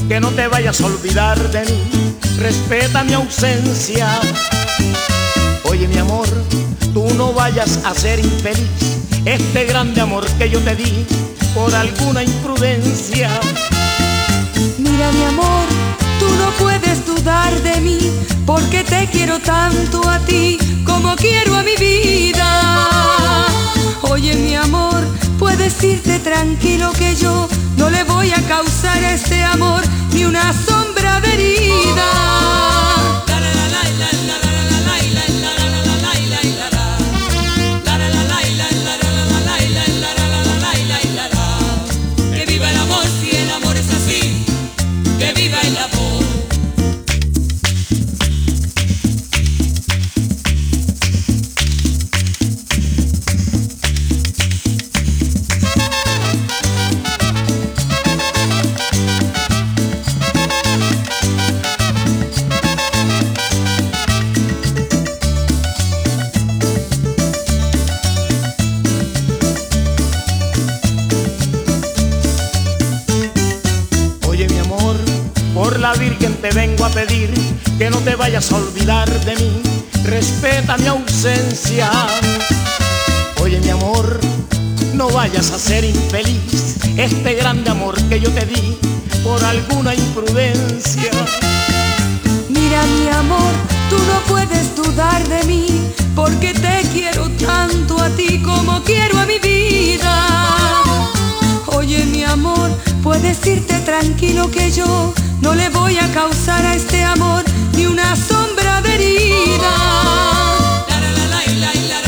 que no te vayas a olvidar de mí, respeta mi ausencia. Oye mi amor, tú no vayas a ser infeliz, este grande amor que yo te di por alguna imprudencia. Mira mi amor, tú no puedes dudar de mí, porque te quiero tanto a ti como quiero a mi vida. Oye mi amor, puedes irte tranquilo que yo no le voy a causar a este amor ni una sombra de herida. Que viva el amor si el amor es así, que viva el amor. Por la Virgen te vengo a pedir que no te vayas a olvidar de mí, respeta mi ausencia. Oye mi amor, no vayas a ser infeliz, este grande amor que yo te di por alguna imprudencia. Mira mi amor, tú no puedes dudar de mí, porque te quiero tanto a ti como quiero a mi vida. Oye mi amor, puedes irte tranquilo que yo no le voy a causar a este amor ni una sombra de herida. La la la la la la.